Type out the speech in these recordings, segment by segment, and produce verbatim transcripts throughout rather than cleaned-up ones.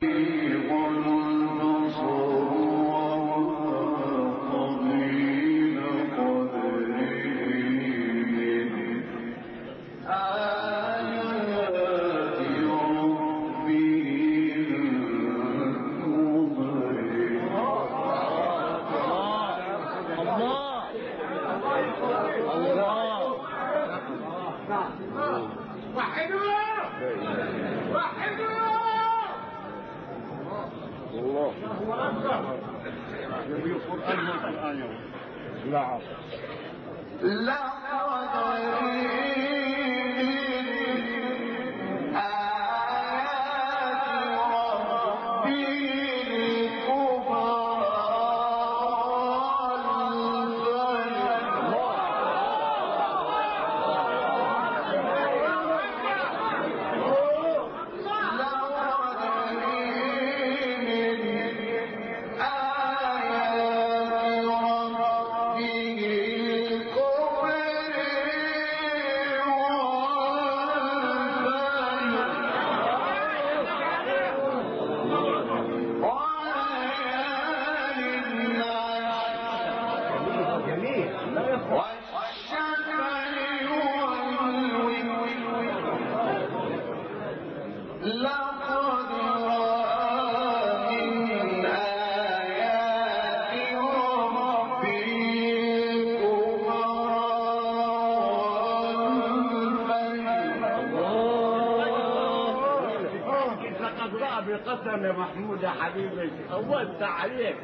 بقسم يا محمود يا حبيبي قوت عليك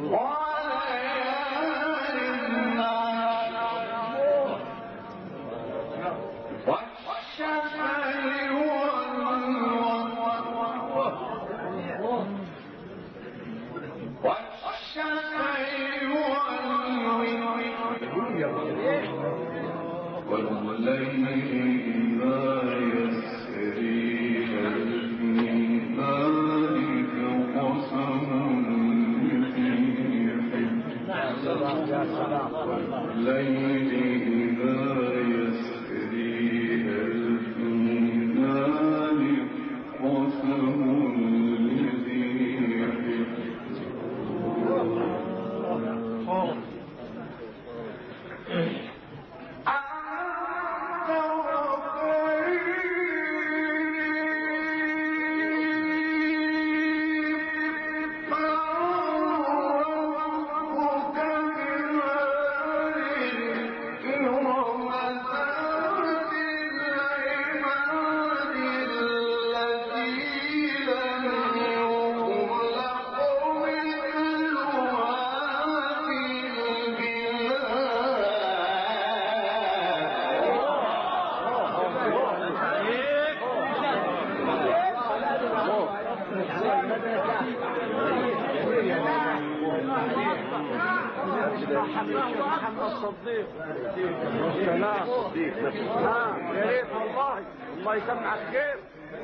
محمد الصديق والسلام ها يا ريت والله الله يسمعك خير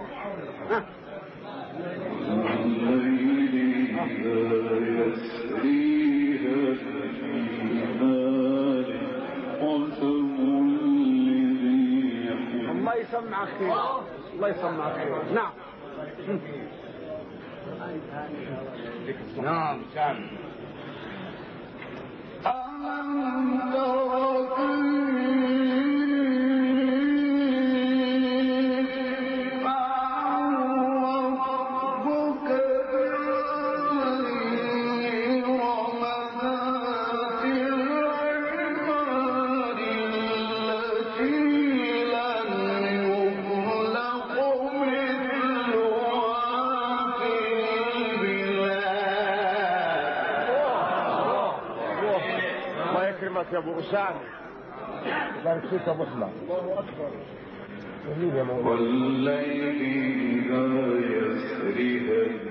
الله يسمعك خير الله يسمعك خير نعم نعم سامي يا ابو اسامه بارك فيك يا ابو احمد الله اكبر جميل يا مولانا والليل اذا يسري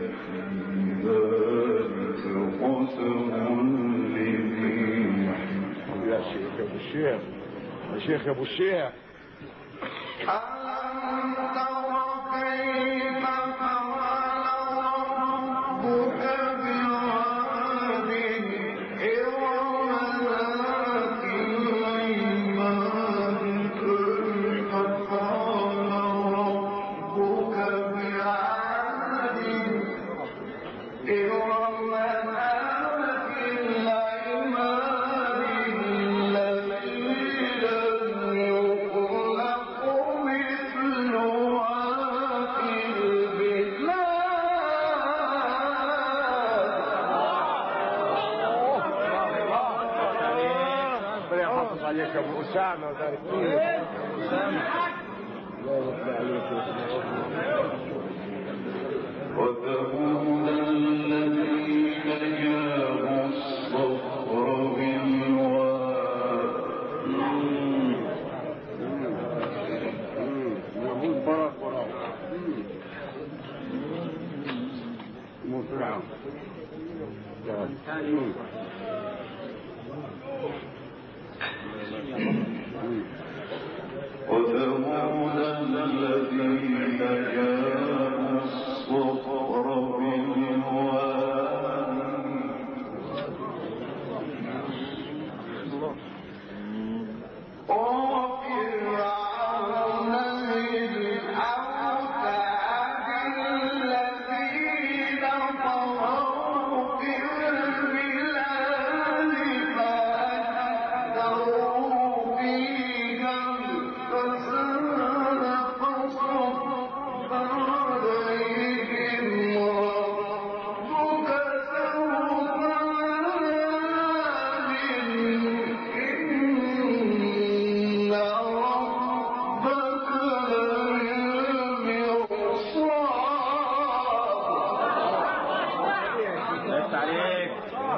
قسم لذي يا شيخ يا ابو الشيخ يا شيخ يا ابو الشيخ وسعنا وبارك فيك. الله يرضى عليك يا وثمود الذين جابوا الصخر بالواد يهود برك وراء مفرعون وثمود الذين جابوا الصخر بالواد وفرعون ذي الأوتاد الذين طغوا في البلاد فأكثروا فيها الفساد فصب عليهم ربك سوط عذاب إن ربك للمرصاد. بس عليك.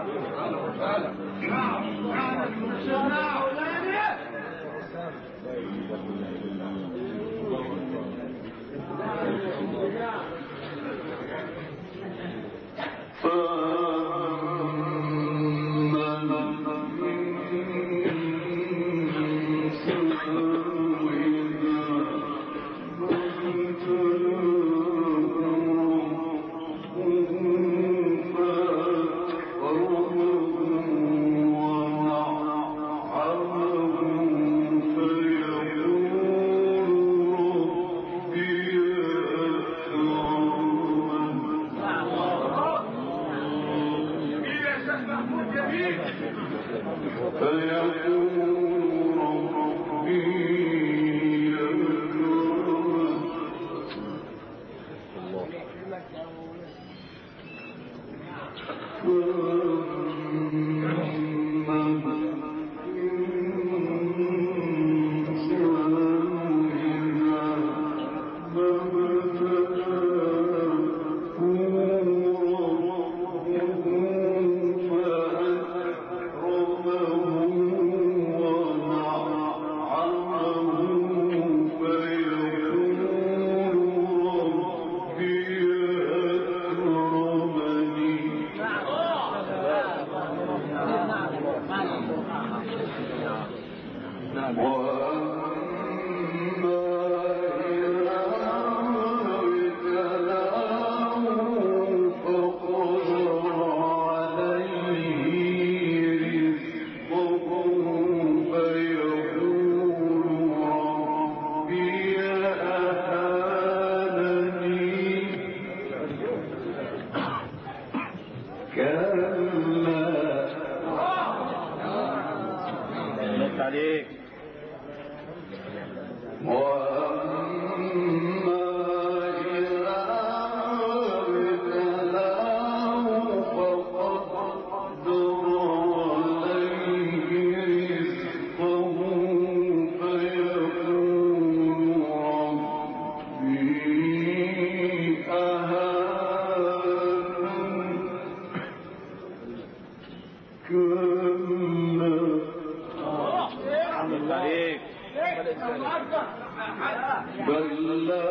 بل لا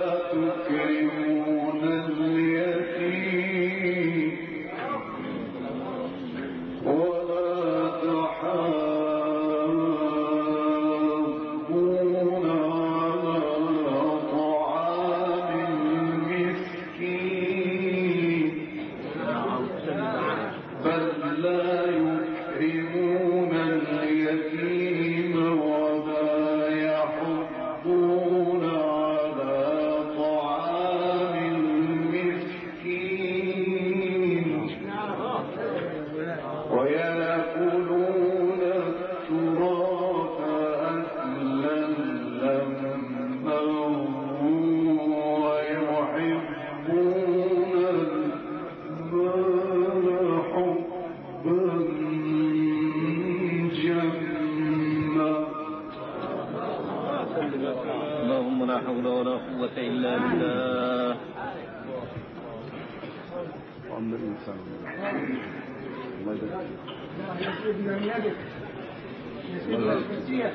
تكرمون اليتيم ولا تحاضون على طعام المسكين بل لا يكرمون اليتيم ولا يحضون على طعام المسكين ولا حول ولا قوة إلا بالله. وأما الإنسان الله يدرك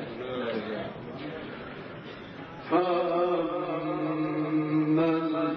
فأما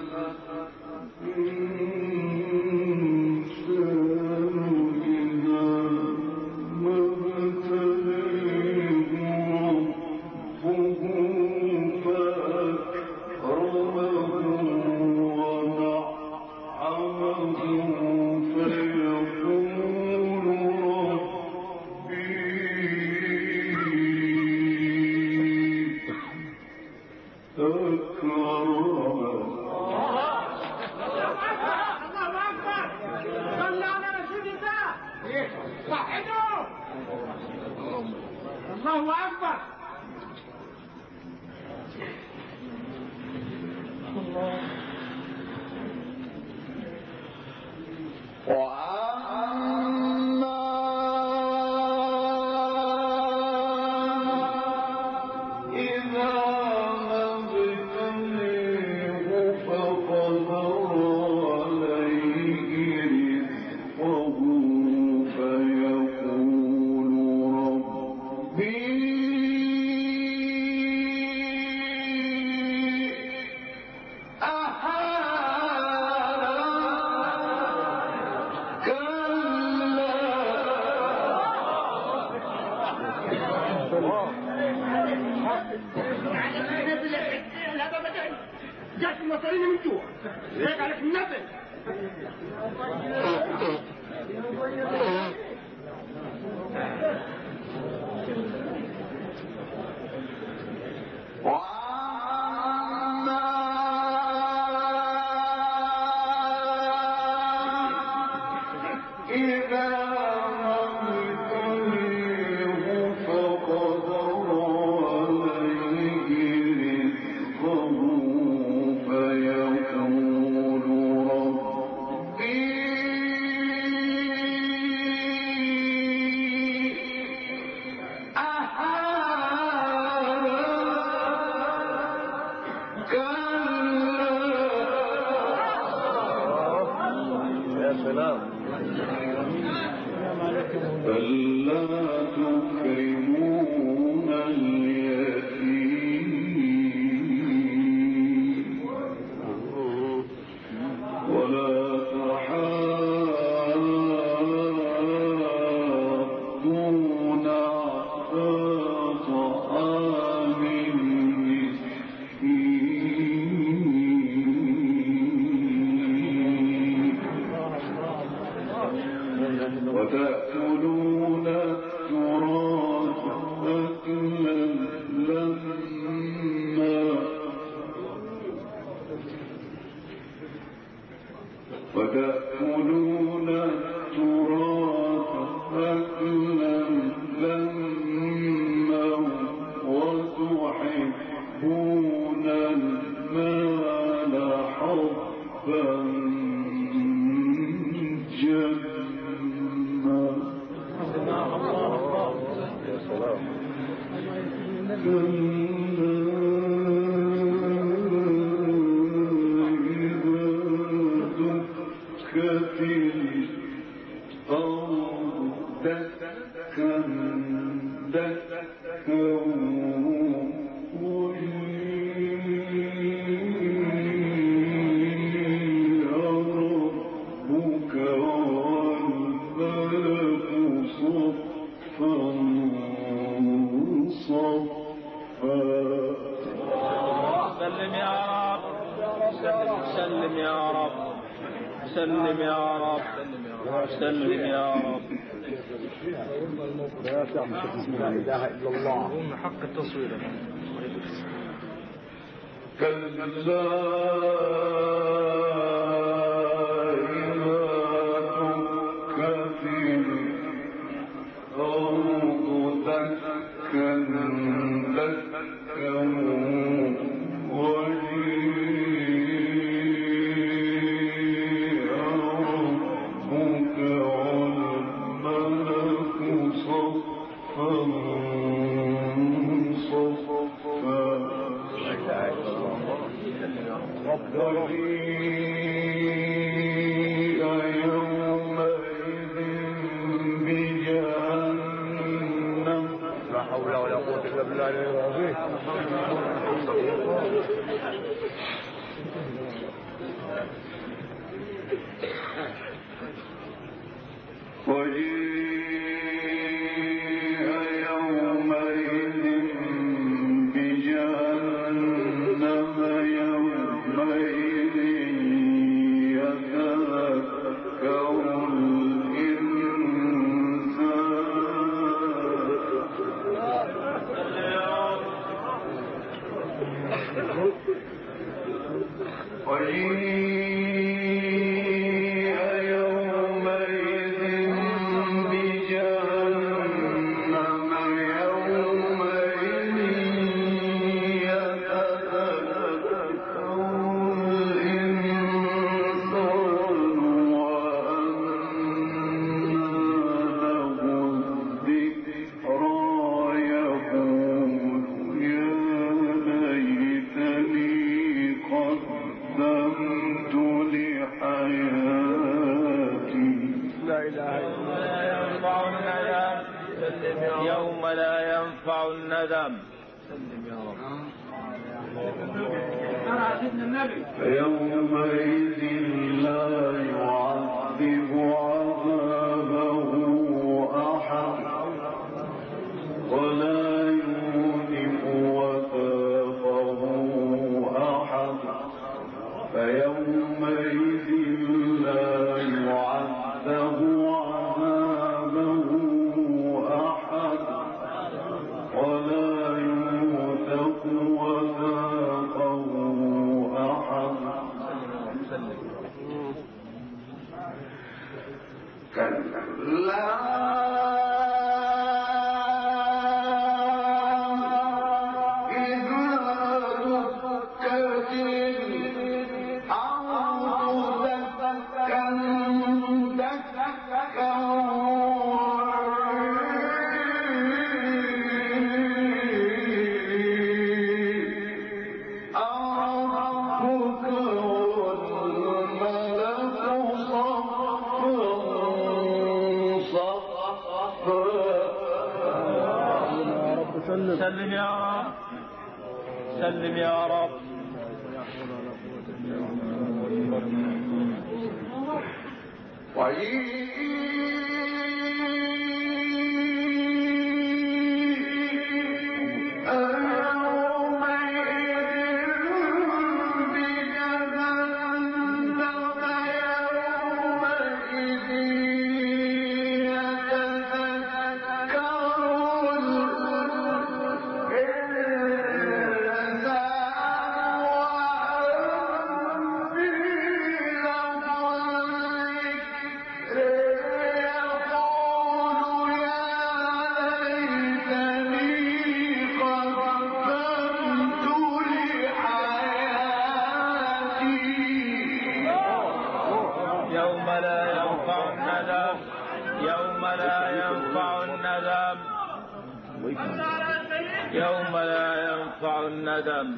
وتأكلون التراث أكلا لما وتأكلون التراث أكلا لما وتحبون المال حبا سلم يا رب سلم يا رب سلم يا رب. لا تعمل بسم لا اله الا الله هم حق التصوير. كلا صفا وجيء يومئذ بجهنم لا حول ولا قوة إلا بالله العظيم. وجيء يومئذ بجهنم يومئذ يتذكر الإنسان وجيء يومئذ بجهنم يومئذ يتذكر الإنسان وأنى له الذكرى يقول يا ليتني قدمت لحياتي لا إله إلا الله. لا ينفع الندم يوم لا ينفع الندم. سلم يا رب. فيومئذ لا يعذب عذابه أحد ولا يوثق وثاقه أحد فيومئذ لا يعذب عذابه أحد ولا يوثق وثاقه أحد كلا سلم يا رب. سلم يا رب. يوم لا ينفع الندم يوم لا ينفع الندم يوم لا ينفع الندم.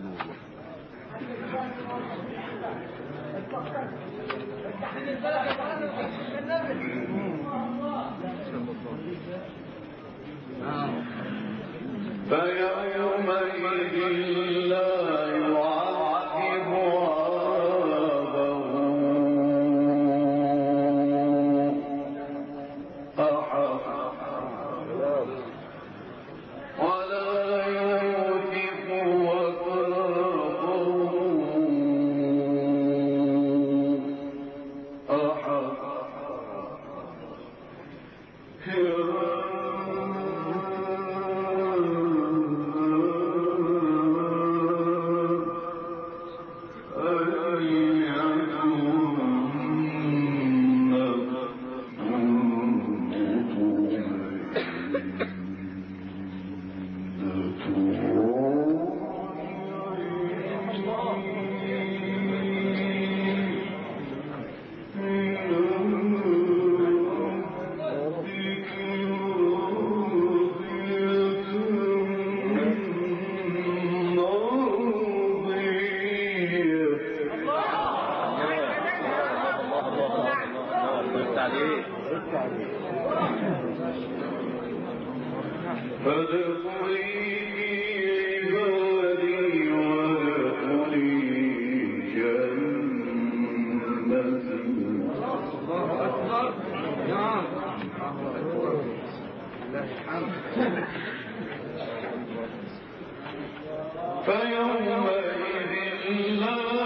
فيومئذ لا يعذب عذابه أحد ولا يوثق وثاقه أحد يا فادخلي في عبادي وادخلي جنتي فيومئذ لا